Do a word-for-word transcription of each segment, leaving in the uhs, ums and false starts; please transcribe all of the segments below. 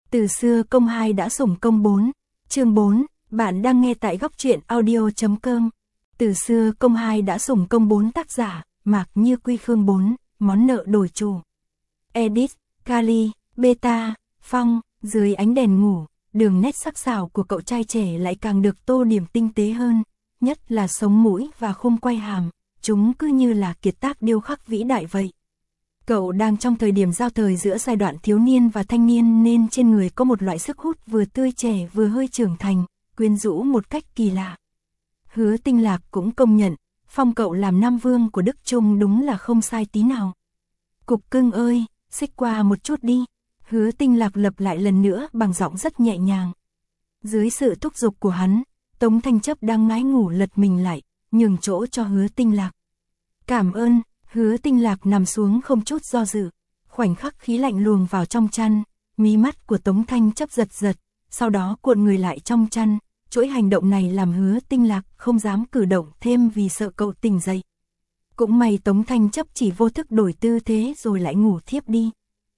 Từ xưa công hai đã sủng công bốn. Chương bốn, bạn đang nghe tại góc truyện audio chấm com. Từ xưa công hai đã sủng công bốn, tác giả Mạc Như Quy Khương bốn, món nợ đổi chủ. Edit, Kali, Beta, Phong. Dưới ánh đèn ngủ, đường nét sắc sảo của cậu trai trẻ lại càng được tô điểm tinh tế hơn, nhất là sống mũi và khung quay hàm, chúng cứ như là kiệt tác điêu khắc vĩ đại vậy. Cậu đang trong thời điểm giao thời giữa giai đoạn thiếu niên và thanh niên nên trên người có một loại sức hút vừa tươi trẻ vừa hơi trưởng thành, quyến rũ một cách kỳ lạ. Hứa Tinh Lạc cũng công nhận, phong cậu làm nam vương của Đức Trung đúng là không sai tí nào. Cục cưng ơi, xích qua một chút đi. Hứa Tinh Lạc lặp lại lần nữa bằng giọng rất nhẹ nhàng. Dưới sự thúc giục của hắn, Tống Thanh Chấp đang ngái ngủ lật mình lại, nhường chỗ cho Hứa Tinh Lạc. Cảm ơn. Hứa Tinh Lạc nằm xuống không chút do dự, khoảnh khắc khí lạnh luồng vào trong chăn, mí mắt của Tống Thanh Chấp giật giật, sau đó cuộn người lại trong chăn, chuỗi hành động này làm Hứa Tinh Lạc không dám cử động thêm vì sợ cậu tỉnh dậy. Cũng may Tống Thanh Chấp chỉ vô thức đổi tư thế rồi lại ngủ thiếp đi.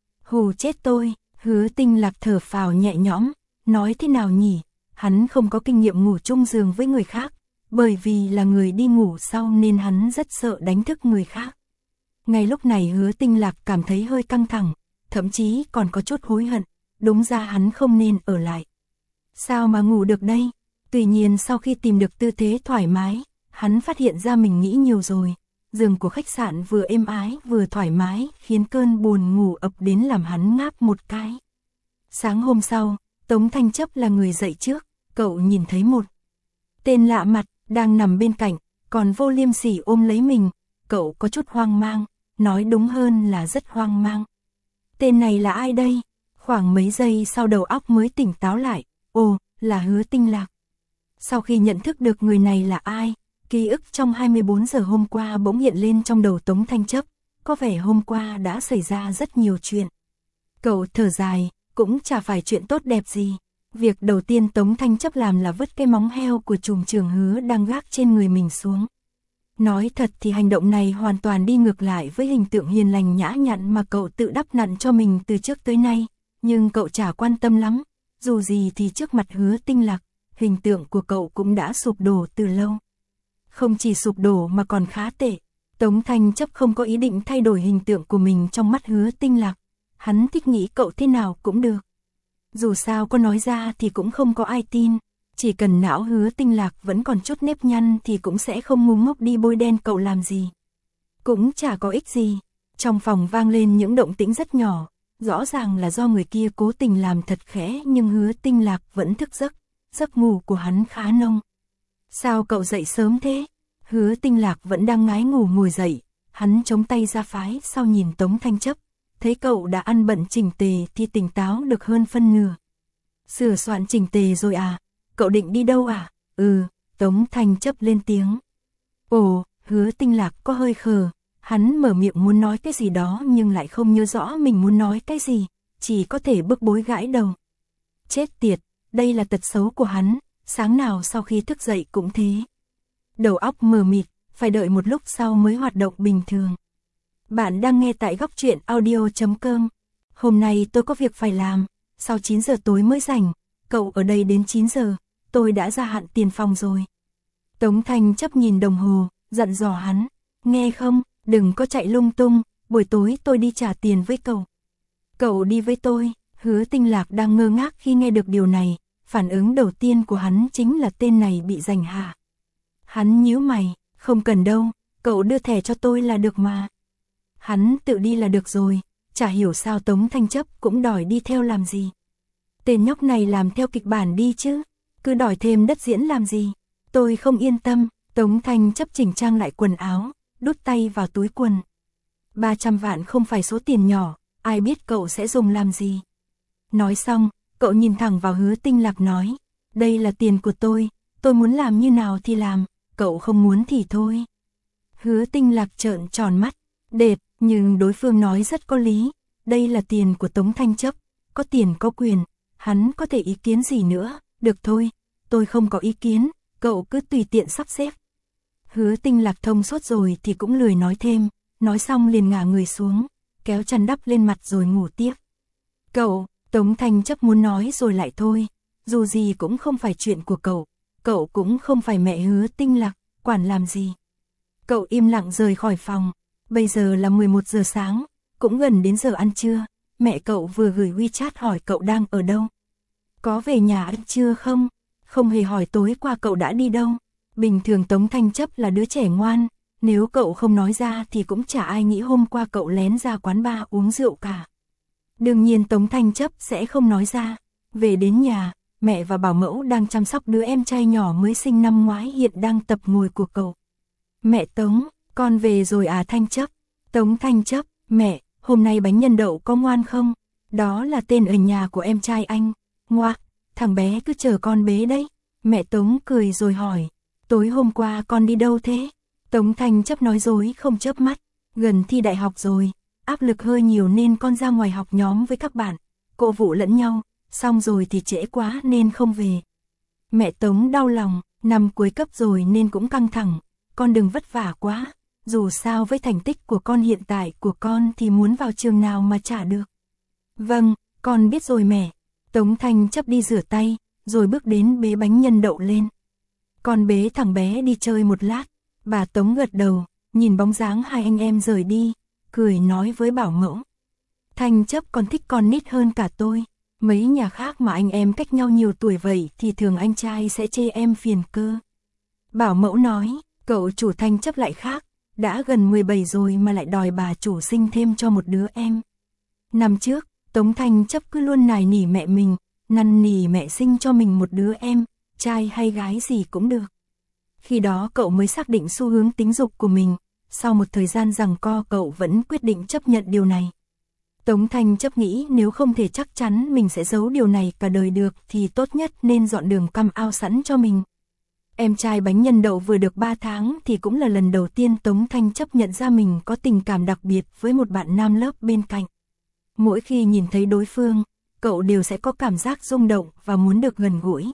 Hù chết tôi. Hứa Tinh Lạc thở phào nhẹ nhõm, nói thế nào nhỉ, hắn không có kinh nghiệm ngủ chung giường với người khác, bởi vì là người đi ngủ sau nên hắn rất sợ đánh thức người khác. Ngay lúc này Hứa Tinh Lạc cảm thấy hơi căng thẳng, thậm chí còn có chút hối hận, đúng ra hắn không nên ở lại. Sao mà ngủ được đây? Tuy nhiên sau khi tìm được tư thế thoải mái, hắn phát hiện ra mình nghĩ nhiều rồi. Giường của khách sạn vừa êm ái vừa thoải mái khiến cơn buồn ngủ ập đến làm hắn ngáp một cái. Sáng hôm sau, Tống Thanh Chấp là người dậy trước, cậu nhìn thấy một tên lạ mặt đang nằm bên cạnh, còn vô liêm sỉ ôm lấy mình, cậu có chút hoang mang, nói đúng hơn là rất hoang mang. Tên này là ai đây? Khoảng mấy giây sau đầu óc mới tỉnh táo lại, ồ, là Hứa Tinh Lạc. Sau khi nhận thức được người này là ai, ký ức trong hai mươi bốn giờ hôm qua bỗng hiện lên trong đầu Tống Thanh Chấp, có vẻ hôm qua đã xảy ra rất nhiều chuyện. Cậu thở dài, cũng chả phải chuyện tốt đẹp gì. Việc đầu tiên Tống Thanh Chấp làm là vứt cái móng heo của trùm trưởng Hứa đang gác trên người mình xuống. Nói thật thì hành động này hoàn toàn đi ngược lại với hình tượng hiền lành nhã nhặn mà cậu tự đắp nặn cho mình từ trước tới nay, nhưng cậu chả quan tâm lắm, dù gì thì trước mặt Hứa Tinh Lạc, hình tượng của cậu cũng đã sụp đổ từ lâu. Không chỉ sụp đổ mà còn khá tệ. Tống Thanh Chấp không có ý định thay đổi hình tượng của mình trong mắt Hứa Tinh Lạc. Hắn thích nghĩ cậu thế nào cũng được. Dù sao có nói ra thì cũng không có ai tin. Chỉ cần não Hứa Tinh Lạc vẫn còn chút nếp nhăn thì cũng sẽ không ngu ngốc đi bôi đen cậu làm gì. Cũng chả có ích gì. Trong phòng vang lên những động tĩnh rất nhỏ. Rõ ràng là do người kia cố tình làm thật khẽ nhưng Hứa Tinh Lạc vẫn thức giấc. Giấc ngủ của hắn khá nông. Sao cậu dậy sớm thế? Hứa Tinh Lạc vẫn đang ngái ngủ ngồi dậy, hắn chống tay ra phái sau nhìn Tống Thanh Chấp, thấy cậu đã ăn bận chỉnh tề thì tỉnh táo được hơn phân nửa. Sửa soạn chỉnh tề rồi à? Cậu định đi đâu à? Ừ, Tống Thanh Chấp lên tiếng. Ồ, Hứa Tinh Lạc có hơi khờ, hắn mở miệng muốn nói cái gì đó nhưng lại không nhớ rõ mình muốn nói cái gì, chỉ có thể bức bối gãi đầu. Chết tiệt, đây là tật xấu của hắn. Sáng nào sau khi thức dậy cũng thế. Đầu óc mờ mịt, phải đợi một lúc sau mới hoạt động bình thường. Bạn đang nghe tại góc truyện audio chấm com. Hôm nay tôi có việc phải làm, sau chín giờ tối mới rảnh, cậu ở đây đến chín giờ, tôi đã gia hạn tiền phòng rồi. Tống Thanh Chấp nhìn đồng hồ, dặn dò hắn, nghe không, đừng có chạy lung tung, buổi tối tôi đi trả tiền với cậu. Cậu đi với tôi. Hứa Tinh Lạc đang ngơ ngác khi nghe được điều này. Phản ứng đầu tiên của hắn chính là tên này bị giành hạ. Hắn nhíu mày, không cần đâu, cậu đưa thẻ cho tôi là được mà. Hắn tự đi là được rồi, chả hiểu sao Tống Thanh Chấp cũng đòi đi theo làm gì. Tên nhóc này làm theo kịch bản đi chứ, cứ đòi thêm đất diễn làm gì. Tôi không yên tâm. Tống Thanh Chấp chỉnh trang lại quần áo, đút tay vào túi quần. ba trăm vạn không phải số tiền nhỏ, ai biết cậu sẽ dùng làm gì. Nói xong, cậu nhìn thẳng vào Hứa Tinh Lạc nói, đây là tiền của tôi, tôi muốn làm như nào thì làm, cậu không muốn thì thôi. Hứa Tinh Lạc trợn tròn mắt, đệt, nhưng đối phương nói rất có lý, đây là tiền của Tống Thanh Chấp, có tiền có quyền, hắn có thể ý kiến gì nữa, được thôi, tôi không có ý kiến, cậu cứ tùy tiện sắp xếp. Hứa Tinh Lạc thông suốt rồi thì cũng lười nói thêm, nói xong liền ngả người xuống, kéo chăn đắp lên mặt rồi ngủ tiếp. Cậu, Tống Thanh Chấp muốn nói rồi lại thôi, dù gì cũng không phải chuyện của cậu, cậu cũng không phải mẹ Hứa Tinh Lạc, quản làm gì. Cậu im lặng rời khỏi phòng, bây giờ là mười một giờ sáng, cũng gần đến giờ ăn trưa, mẹ cậu vừa gửi WeChat hỏi cậu đang ở đâu. Có về nhà ăn trưa không? Không hề hỏi tối qua cậu đã đi đâu. Bình thường Tống Thanh Chấp là đứa trẻ ngoan, nếu cậu không nói ra thì cũng chả ai nghĩ hôm qua cậu lén ra quán bar uống rượu cả. Đương nhiên Tống Thanh Chấp sẽ không nói ra. Về đến nhà, mẹ và bảo mẫu đang chăm sóc đứa em trai nhỏ mới sinh năm ngoái hiện đang tập ngồi của cậu. Mẹ Tống, con về rồi à Thanh Chấp? Tống Thanh Chấp, mẹ, hôm nay bánh nhân đậu có ngoan không? Đó là tên ở nhà của em trai anh. Ngoa, thằng bé cứ chờ con bế đấy. Mẹ Tống cười rồi hỏi, tối hôm qua con đi đâu thế? Tống Thanh Chấp nói dối không chớp mắt, gần thi đại học rồi, áp lực hơi nhiều nên con ra ngoài học nhóm với các bạn, cổ vũ lẫn nhau, xong rồi thì trễ quá nên không về. Mẹ Tống đau lòng, năm cuối cấp rồi nên cũng căng thẳng, con đừng vất vả quá, dù sao với thành tích của con hiện tại của con thì muốn vào trường nào mà chả được. Vâng, con biết rồi mẹ. Tống Thanh Chấp đi rửa tay, rồi bước đến bế bánh nhân đậu lên. Con bế thằng bé đi chơi một lát, bà Tống gật đầu, nhìn bóng dáng hai anh em rời đi, cười nói với bảo mẫu. Thanh Chấp còn thích con nít hơn cả tôi, mấy nhà khác mà anh em cách nhau nhiều tuổi vậy thì thường anh trai sẽ chê em phiền cơ. Bảo mẫu nói, cậu chủ Thanh Chấp lại khác, đã gần mười bảy rồi mà lại đòi bà chủ sinh thêm cho một đứa em. Năm trước, Tống Thanh Chấp cứ luôn nài nỉ mẹ mình, năn nỉ mẹ sinh cho mình một đứa em, trai hay gái gì cũng được. Khi đó cậu mới xác định xu hướng tính dục của mình, sau một thời gian giằng co cậu vẫn quyết định chấp nhận điều này. Tống Thanh Chấp nghĩ nếu không thể chắc chắn mình sẽ giấu điều này cả đời được thì tốt nhất nên dọn đường căm ao sẵn cho mình. Em trai bánh nhân đậu vừa được ba tháng thì cũng là lần đầu tiên Tống Thanh Chấp nhận ra mình có tình cảm đặc biệt với một bạn nam lớp bên cạnh. Mỗi khi nhìn thấy đối phương, cậu đều sẽ có cảm giác rung động và muốn được gần gũi.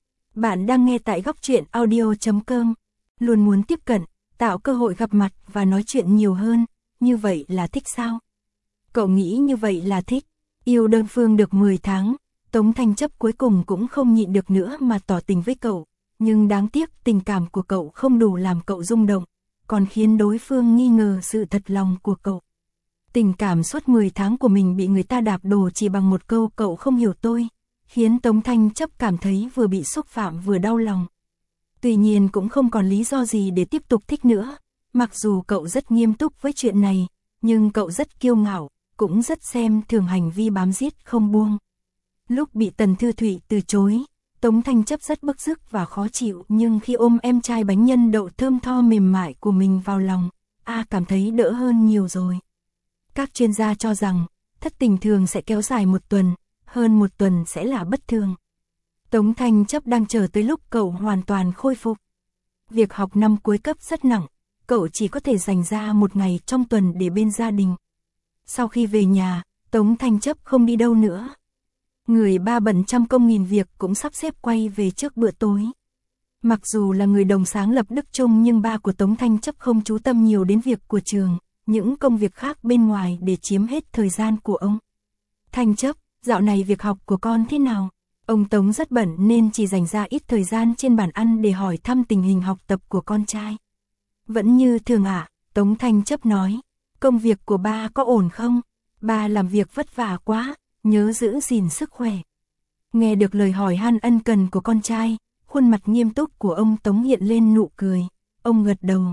Bạn đang nghe tại góc truyện audio chấm com, luôn muốn tiếp cận, tạo cơ hội gặp mặt và nói chuyện nhiều hơn, như vậy là thích sao? Cậu nghĩ như vậy là thích. Yêu đơn phương được mười tháng, Tống Thanh Chấp cuối cùng cũng không nhịn được nữa mà tỏ tình với cậu, nhưng đáng tiếc tình cảm của cậu không đủ làm cậu rung động, còn khiến đối phương nghi ngờ sự thật lòng của cậu. Tình cảm suốt mười tháng của mình bị người ta đạp đổ chỉ bằng một câu cậu không hiểu tôi, khiến Tống Thanh Chấp cảm thấy vừa bị xúc phạm vừa đau lòng. Tuy nhiên cũng không còn lý do gì để tiếp tục thích nữa, mặc dù cậu rất nghiêm túc với chuyện này, nhưng cậu rất kiêu ngạo, cũng rất xem thường hành vi bám giết không buông. Lúc bị Tần Thư Thụy từ chối, Tống Thanh Chấp rất bức rứt và khó chịu, nhưng khi ôm em trai bánh nhân đậu thơm tho mềm mại của mình vào lòng, A cảm thấy đỡ hơn nhiều rồi. Các chuyên gia cho rằng, thất tình thường sẽ kéo dài một tuần, hơn một tuần sẽ là bất thường. Tống Thanh Chấp đang chờ tới lúc cậu hoàn toàn khôi phục. Việc học năm cuối cấp rất nặng, cậu chỉ có thể dành ra một ngày trong tuần để bên gia đình. Sau khi về nhà, Tống Thanh Chấp không đi đâu nữa. Người ba bận trăm công nghìn việc cũng sắp xếp quay về trước bữa tối. Mặc dù là người đồng sáng lập Đức Trung nhưng ba của Tống Thanh Chấp không chú tâm nhiều đến việc của trường, những công việc khác bên ngoài để chiếm hết thời gian của ông. Thanh Chấp, dạo này việc học của con thế nào? Ông Tống rất bận nên chỉ dành ra ít thời gian trên bàn ăn để hỏi thăm tình hình học tập của con trai. Vẫn như thường ạ, à, Tống Thanh Chấp nói, công việc của ba có ổn không? Ba làm việc vất vả quá, nhớ giữ gìn sức khỏe. Nghe được lời hỏi han ân cần của con trai, khuôn mặt nghiêm túc của ông Tống hiện lên nụ cười, ông gật đầu.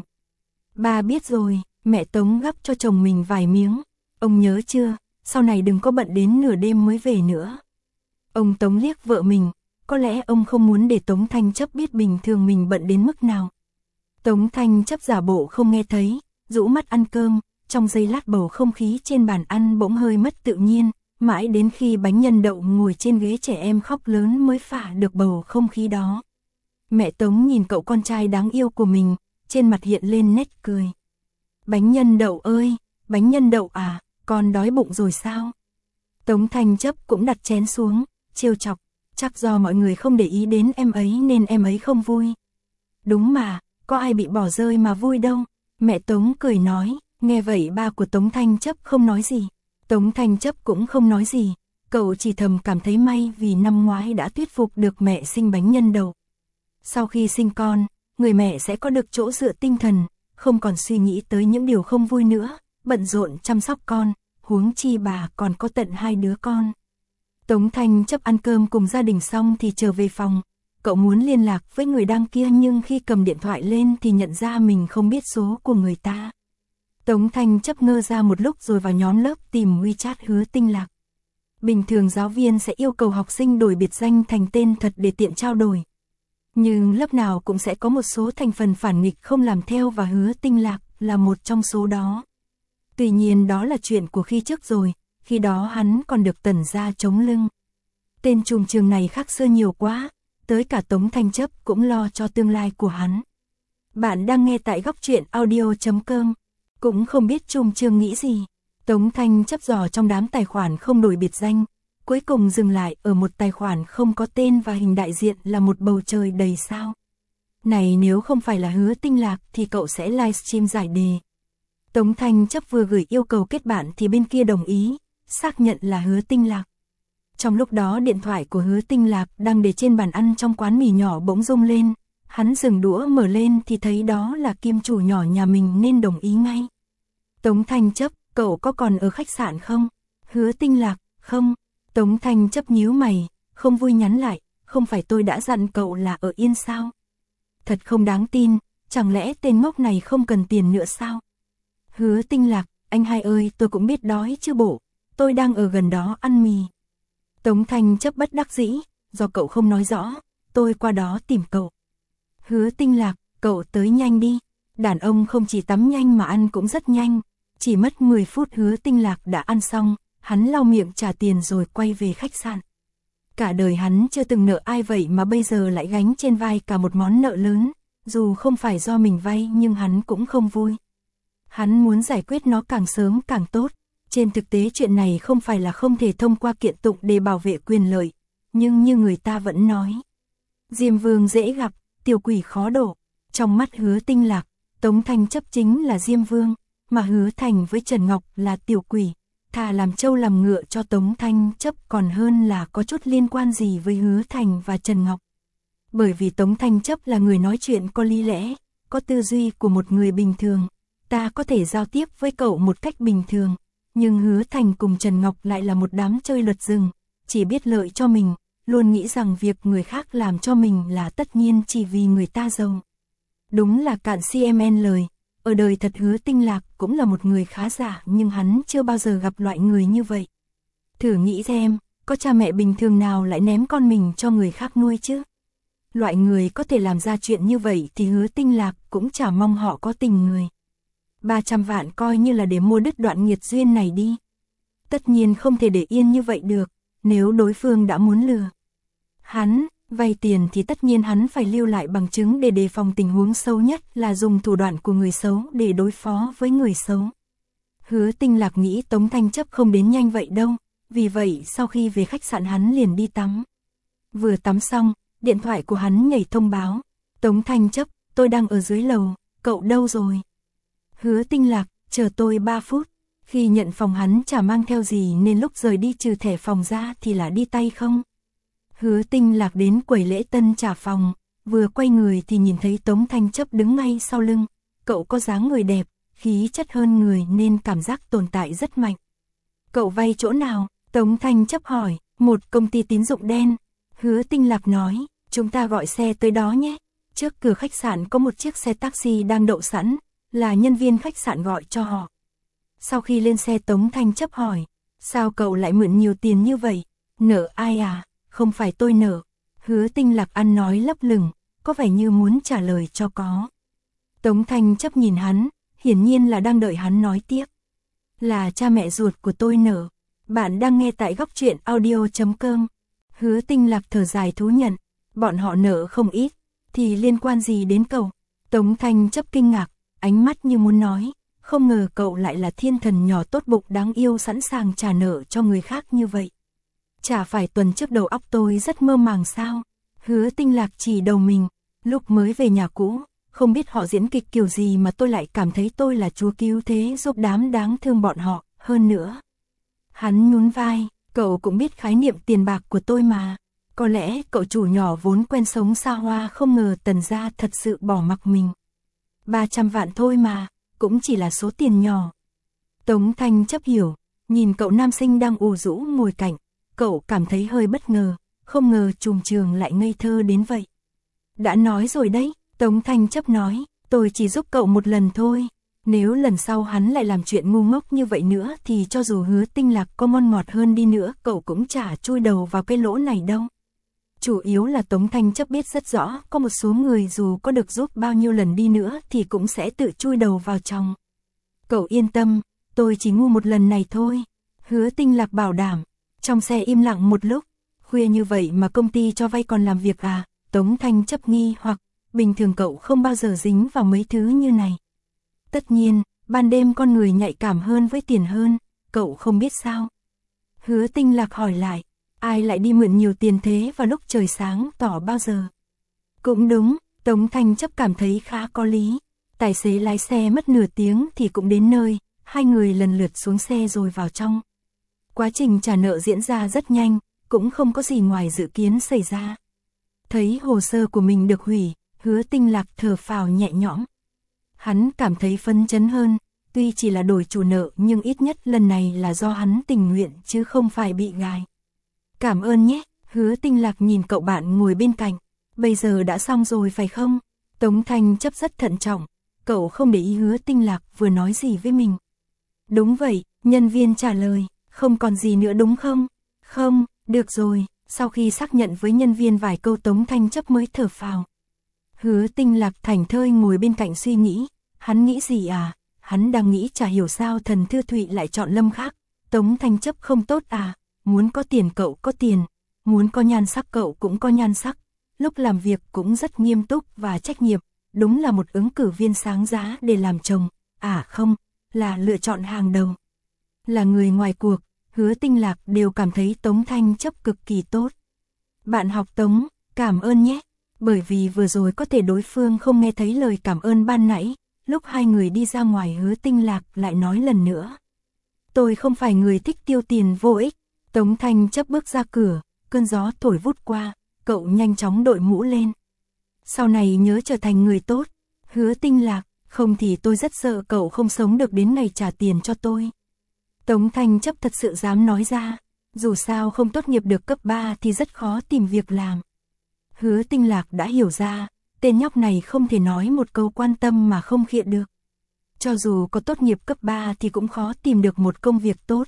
Ba biết rồi, mẹ Tống gắp cho chồng mình vài miếng, ông nhớ chưa, sau này đừng có bận đến nửa đêm mới về nữa. Ông Tống liếc vợ mình, có lẽ ông không muốn để Tống Thanh Chấp biết bình thường mình bận đến mức nào. Tống Thanh Chấp giả bộ không nghe thấy, rũ mắt ăn cơm, trong giây lát bầu không khí trên bàn ăn bỗng hơi mất tự nhiên, mãi đến khi bánh nhân đậu ngồi trên ghế trẻ em khóc lớn mới phả được bầu không khí đó. Mẹ Tống nhìn cậu con trai đáng yêu của mình, trên mặt hiện lên nét cười. Bánh nhân đậu ơi, bánh nhân đậu à, con đói bụng rồi sao? Tống Thanh Chấp cũng đặt chén xuống, trêu chọc, chắc do mọi người không để ý đến em ấy nên em ấy không vui. Đúng mà, có ai bị bỏ rơi mà vui đâu. Mẹ Tống cười nói, nghe vậy ba của Tống Thanh Chấp không nói gì. Tống Thanh Chấp cũng không nói gì, cậu chỉ thầm cảm thấy may vì năm ngoái đã thuyết phục được mẹ sinh bánh nhân đậu. Sau khi sinh con, người mẹ sẽ có được chỗ dựa tinh thần, không còn suy nghĩ tới những điều không vui nữa, bận rộn chăm sóc con, huống chi bà còn có tận hai đứa con. Tống Thanh Chấp ăn cơm cùng gia đình xong thì trở về phòng, cậu muốn liên lạc với người đang kia nhưng khi cầm điện thoại lên thì nhận ra mình không biết số của người ta. Tống Thanh Chấp ngơ ra một lúc rồi vào nhóm lớp tìm WeChat Hứa Tinh Lạc. Bình thường giáo viên sẽ yêu cầu học sinh đổi biệt danh thành tên thật để tiện trao đổi. Nhưng lớp nào cũng sẽ có một số thành phần phản nghịch không làm theo và Hứa Tinh Lạc là một trong số đó. Tuy nhiên đó là chuyện của khi trước rồi, khi đó hắn còn được Tần gia chống lưng. Tên trùm trường này khác xưa nhiều quá, tới cả Tống Thanh Chấp cũng lo cho tương lai của hắn. Bạn đang nghe tại góc truyện audio chấm com, cũng không biết trùm trường nghĩ gì. Tống Thanh Chấp dò trong đám tài khoản không đổi biệt danh, cuối cùng dừng lại ở một tài khoản không có tên và hình đại diện là một bầu trời đầy sao. Này nếu không phải là Hứa Tinh Lạc thì cậu sẽ livestream giải đề. Tống Thanh Chấp vừa gửi yêu cầu kết bạn thì bên kia đồng ý, xác nhận là Hứa Tinh Lạc. Trong lúc đó điện thoại của Hứa Tinh Lạc đang để trên bàn ăn trong quán mì nhỏ bỗng rung lên, hắn dừng đũa mở lên thì thấy đó là Kim chủ nhỏ nhà mình nên đồng ý ngay. Tống Thanh Chấp, cậu có còn ở khách sạn không? Hứa Tinh Lạc, không. Tống Thanh Chấp nhíu mày, không vui nhắn lại, không phải tôi đã dặn cậu là ở yên sao? Thật không đáng tin, chẳng lẽ tên ngốc này không cần tiền nữa sao? Hứa Tinh Lạc, anh hai ơi tôi cũng biết đói chứ bộ, tôi đang ở gần đó ăn mì. Tống Thanh Chấp bất đắc dĩ, do cậu không nói rõ, tôi qua đó tìm cậu. Hứa Tinh Lạc, cậu tới nhanh đi, đàn ông không chỉ tắm nhanh mà ăn cũng rất nhanh, chỉ mất mười phút Hứa Tinh Lạc đã ăn xong, hắn lau miệng trả tiền rồi quay về khách sạn. Cả đời hắn chưa từng nợ ai vậy mà bây giờ lại gánh trên vai cả một món nợ lớn, dù không phải do mình vay nhưng hắn cũng không vui. Hắn muốn giải quyết nó càng sớm càng tốt. Trên thực tế chuyện này không phải là không thể thông qua kiện tụng để bảo vệ quyền lợi, nhưng như người ta vẫn nói, Diêm Vương dễ gặp, tiểu quỷ khó đổ. Trong mắt Hứa Tinh Lạc, Tống Thanh Chấp chính là Diêm Vương, mà Hứa Thành với Trần Ngọc là tiểu quỷ. Thà làm trâu làm ngựa cho Tống Thanh Chấp còn hơn là có chút liên quan gì với Hứa Thành và Trần Ngọc. Bởi vì Tống Thanh Chấp là người nói chuyện có lý lẽ, có tư duy của một người bình thường, ta có thể giao tiếp với cậu một cách bình thường. Nhưng Hứa Thành cùng Trần Ngọc lại là một đám chơi luật rừng, chỉ biết lợi cho mình, luôn nghĩ rằng việc người khác làm cho mình là tất nhiên chỉ vì người ta giàu. Đúng là cạn xê em en lời, ở đời thật Hứa Tinh Lạc cũng là một người khá giả nhưng hắn chưa bao giờ gặp loại người như vậy. Thử nghĩ xem, có cha mẹ bình thường nào lại ném con mình cho người khác nuôi chứ? Loại người có thể làm ra chuyện như vậy thì Hứa Tinh Lạc cũng chả mong họ có tình người. ba trăm vạn coi như là để mua đứt đoạn nghiệt duyên này đi. Tất nhiên không thể để yên như vậy được, nếu đối phương đã muốn lừa hắn, vay tiền thì tất nhiên hắn phải lưu lại bằng chứng để đề phòng tình huống xấu nhất là dùng thủ đoạn của người xấu để đối phó với người xấu. Hứa Tinh Lạc nghĩ Tống Thanh Chấp không đến nhanh vậy đâu, vì vậy sau khi về khách sạn hắn liền đi tắm. Vừa tắm xong, điện thoại của hắn nhảy thông báo, Tống Thanh Chấp, tôi đang ở dưới lầu, cậu đâu rồi? Hứa Tinh Lạc, chờ tôi ba phút. Khi nhận phòng hắn chả mang theo gì nên lúc rời đi trừ thẻ phòng ra thì là đi tay không. Hứa Tinh Lạc đến quầy lễ tân trả phòng, vừa quay người thì nhìn thấy Tống Thanh Chấp đứng ngay sau lưng. Cậu có dáng người đẹp, khí chất hơn người nên cảm giác tồn tại rất mạnh. Cậu vay chỗ nào? Tống Thanh Chấp hỏi. Một công ty tín dụng đen. Hứa Tinh Lạc nói, chúng ta gọi xe tới đó nhé. Trước cửa khách sạn có một chiếc xe taxi đang đậu sẵn, là nhân viên khách sạn gọi cho họ. Sau khi lên xe Tống Thanh Chấp hỏi, sao cậu lại mượn nhiều tiền như vậy? Nợ ai à? Không phải tôi nợ. Hứa Tinh Lạc ăn nói lấp lửng, có vẻ như muốn trả lời cho có. Tống Thanh Chấp nhìn hắn, hiển nhiên là đang đợi hắn nói tiếp. Là cha mẹ ruột của tôi nợ. Bạn đang nghe tại góc truyện audio chấm com. Hứa Tinh Lạc thở dài thú nhận, bọn họ nợ không ít, thì liên quan gì đến cậu? Tống Thanh Chấp kinh ngạc, ánh mắt như muốn nói, không ngờ cậu lại là thiên thần nhỏ tốt bụng đáng yêu sẵn sàng trả nợ cho người khác như vậy. Chả phải tuần trước đầu óc tôi rất mơ màng sao? Hứa Tinh Lạc chỉ đầu mình, lúc mới về nhà cũ, không biết họ diễn kịch kiểu gì mà tôi lại cảm thấy tôi là chúa cứu thế giúp đám đáng thương bọn họ, hơn nữa. Hắn nhún vai, Cậu cũng biết khái niệm tiền bạc của tôi mà. Có lẽ cậu chủ nhỏ vốn quen sống xa hoa không ngờ Tần gia thật sự bỏ mặc mình. ba trăm vạn thôi mà, cũng chỉ là số tiền nhỏ. Tống Thanh Chấp hiểu, nhìn cậu nam sinh đang ủ rũ ngồi cạnh, cậu cảm thấy hơi bất ngờ, không ngờ trùm trường lại ngây thơ đến vậy. Đã nói rồi đấy, Tống Thanh Chấp nói, tôi chỉ giúp cậu một lần thôi. Nếu lần sau hắn lại làm chuyện ngu ngốc như vậy nữa thì cho dù Hứa Tinh Lạc có ngon ngọt hơn đi nữa cậu cũng chả chui đầu vào cái lỗ này đâu. Chủ yếu là Tống Thanh Chấp biết rất rõ có một số người dù có được giúp bao nhiêu lần đi nữa thì cũng sẽ tự chui đầu vào trong. Cậu yên tâm, tôi chỉ ngu một lần này thôi. Hứa Tinh Lạc bảo đảm. Trong xe im lặng một lúc, khuya như vậy mà công ty cho vay còn làm việc à? Tống Thanh Chấp nghi hoặc, bình thường cậu không bao giờ dính vào mấy thứ như này. Tất nhiên, ban đêm con người nhạy cảm hơn với tiền hơn, cậu không biết sao. Hứa Tinh Lạc hỏi lại, ai lại đi mượn nhiều tiền thế vào lúc trời sáng tỏ bao giờ? Cũng đúng, Tống Thanh Chấp cảm thấy khá có lý. Tài xế lái xe mất nửa tiếng thì cũng đến nơi, hai người lần lượt xuống xe rồi vào trong. Quá trình trả nợ diễn ra rất nhanh, cũng không có gì ngoài dự kiến xảy ra. Thấy hồ sơ của mình được hủy, Hứa Tinh Lạc thở phào nhẹ nhõm. Hắn cảm thấy phấn chấn hơn, tuy chỉ là đổi chủ nợ nhưng ít nhất lần này là do hắn tình nguyện chứ không phải bị gài. Cảm ơn nhé, Hứa Tinh Lạc nhìn cậu bạn ngồi bên cạnh. Bây giờ đã xong rồi phải không? Tống Thanh Chấp rất thận trọng, cậu không để ý Hứa Tinh Lạc vừa nói gì với mình. Đúng vậy, nhân viên trả lời, không còn gì nữa đúng không? Không, được rồi, sau khi xác nhận với nhân viên vài câu Tống Thanh Chấp mới thở phào. Hứa Tinh Lạc thảnh thơi ngồi bên cạnh suy nghĩ, hắn nghĩ gì à? Hắn đang nghĩ chả hiểu sao Thần Thư Thụy lại chọn Lâm Khắc. Tống Thanh Chấp không tốt à? Muốn có tiền cậu có tiền, muốn có nhan sắc cậu cũng có nhan sắc. Lúc làm việc cũng rất nghiêm túc và trách nhiệm, đúng là một ứng cử viên sáng giá để làm chồng. À không, là lựa chọn hàng đầu. Là người ngoài cuộc, Hứa Tinh Lạc đều cảm thấy Tống Thanh Chấp cực kỳ tốt. Bạn học Tống, cảm ơn nhé. Bởi vì vừa rồi có thể đối phương không nghe thấy lời cảm ơn ban nãy, lúc hai người đi ra ngoài Hứa Tinh Lạc lại nói lần nữa. Tôi không phải người thích tiêu tiền vô ích. Tống Thanh Chấp bước ra cửa, cơn gió thổi vút qua, cậu nhanh chóng đội mũ lên. Sau này nhớ trở thành người tốt. Hứa Tinh Lạc, không thì tôi rất sợ cậu không sống được đến ngày trả tiền cho tôi. Tống Thanh Chấp thật sự dám nói ra, dù sao không tốt nghiệp được cấp ba thì rất khó tìm việc làm. Hứa Tinh Lạc đã hiểu ra, tên nhóc này không thể nói một câu quan tâm mà không khịa được. Cho dù có tốt nghiệp cấp ba thì cũng khó tìm được một công việc tốt.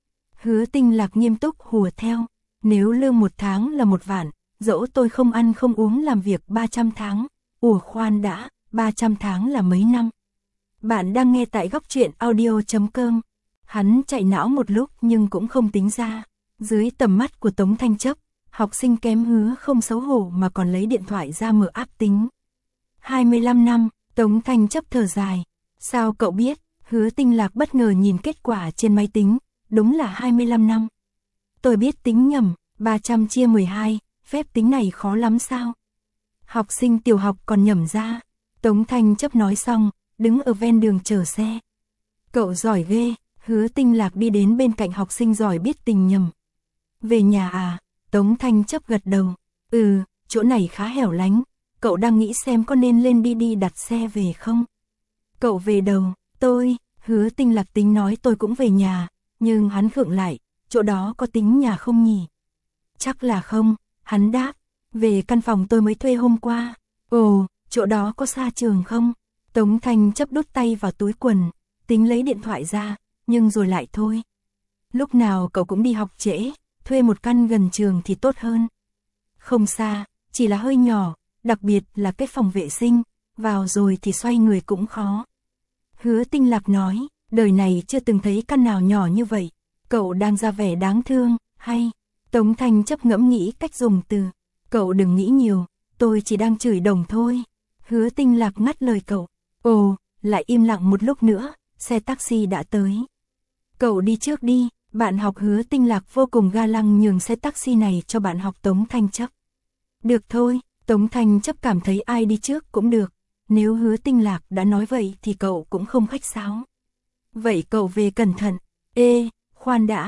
Hứa Tinh Lạc nghiêm túc hùa theo, nếu lương một tháng là một vạn, dẫu tôi không ăn không uống làm việc ba trăm tháng, ủa khoan đã, ba trăm tháng là mấy năm? Bạn đang nghe tại góc truyện audio chấm com. Hắn chạy não một lúc nhưng cũng không tính ra, dưới tầm mắt của Tống Thanh Chấp, học sinh kém Hứa không xấu hổ mà còn lấy điện thoại ra mở app tính. hai mươi lăm năm, Tống Thanh Chấp thở dài. Sao cậu biết? Hứa Tinh Lạc bất ngờ nhìn kết quả trên máy tính, đúng là hai mươi lăm năm. Tôi biết tính nhầm, ba trăm chia mười hai, phép tính này khó lắm sao? Học sinh tiểu học còn nhẩm ra. Tống Thanh Chấp nói xong, đứng ở ven đường chờ xe. Cậu giỏi ghê. Hứa Tinh Lạc đi đến bên cạnh học sinh giỏi biết tình nhầm. Về nhà à? Tống Thanh Chấp gật đầu. Ừ, chỗ này khá hẻo lánh. Cậu đang nghĩ xem có nên lên đi đi đặt xe về không? Cậu về đâu? Tôi, Hứa Tinh Lạc tính nói tôi cũng về nhà, nhưng hắn khựng lại, chỗ đó có tính nhà không nhỉ? Chắc là không, hắn đáp, về căn phòng tôi mới thuê hôm qua. Ồ, chỗ đó có xa trường không? Tống Thanh Chấp đút tay vào túi quần, tính lấy điện thoại ra, nhưng rồi lại thôi. Lúc nào cậu cũng đi học trễ, thuê một căn gần trường thì tốt hơn. Không xa, chỉ là hơi nhỏ, đặc biệt là cái phòng vệ sinh, vào rồi thì xoay người cũng khó. Hứa Tinh Lạc nói, đời này chưa từng thấy căn nào nhỏ như vậy. Cậu đang ra vẻ đáng thương, hay? Tống Thanh Chấp ngẫm nghĩ cách dùng từ. Cậu đừng nghĩ nhiều, tôi chỉ đang chửi đồng thôi. Hứa Tinh Lạc ngắt lời cậu. Ồ, lại im lặng một lúc nữa, xe taxi đã tới. Cậu đi trước đi, bạn học Hứa Tinh Lạc vô cùng ga lăng nhường xe taxi này cho bạn học Tống Thanh Chấp. Được thôi, Tống Thanh Chấp cảm thấy ai đi trước cũng được. Nếu Hứa Tinh Lạc đã nói vậy thì cậu cũng không khách sáo. Vậy cậu về cẩn thận. Ê, khoan đã,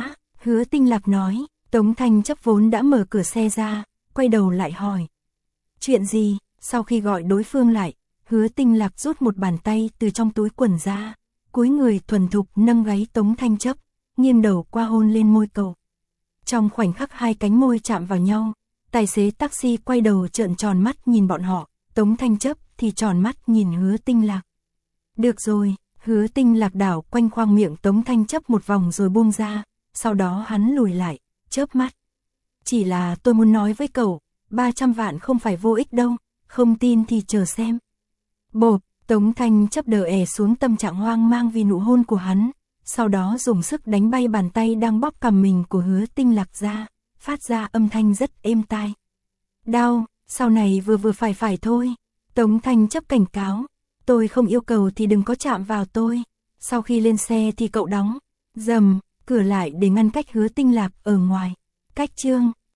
Hứa Tinh Lạc nói. Tống Thanh Chấp vốn đã mở cửa xe ra, quay đầu lại hỏi. Chuyện gì? Sau khi gọi đối phương lại, Hứa Tinh Lạc rút một bàn tay từ trong túi quần ra, cúi người thuần thục nâng gáy Tống Thanh Chấp, nghiêng đầu qua hôn lên môi cậu. Trong khoảnh khắc hai cánh môi chạm vào nhau, tài xế taxi quay đầu trợn tròn mắt nhìn bọn họ, Tống Thanh Chấp thì tròn mắt nhìn Hứa Tinh Lạc. Được rồi, Hứa Tinh Lạc đảo quanh khoang miệng Tống Thanh Chấp một vòng rồi buông ra, sau đó hắn lùi lại, chớp mắt. Chỉ là tôi muốn nói với cậu, ba trăm vạn không phải vô ích đâu, không tin thì chờ xem. Bộp, Tống Thanh Chấp đờ ẻ xuống tâm trạng hoang mang vì nụ hôn của hắn, sau đó dùng sức đánh bay bàn tay đang bóp cằm mình của Hứa Tinh Lạc ra, phát ra âm thanh rất êm tai. Đau, sau này vừa vừa phải phải thôi. Tống Thanh Chấp cảnh cáo, tôi không yêu cầu thì đừng có chạm vào tôi. Sau khi lên xe thì cậu đóng, dầm, cửa lại để ngăn cách Hứa Tinh Lạc ở ngoài. Cách chương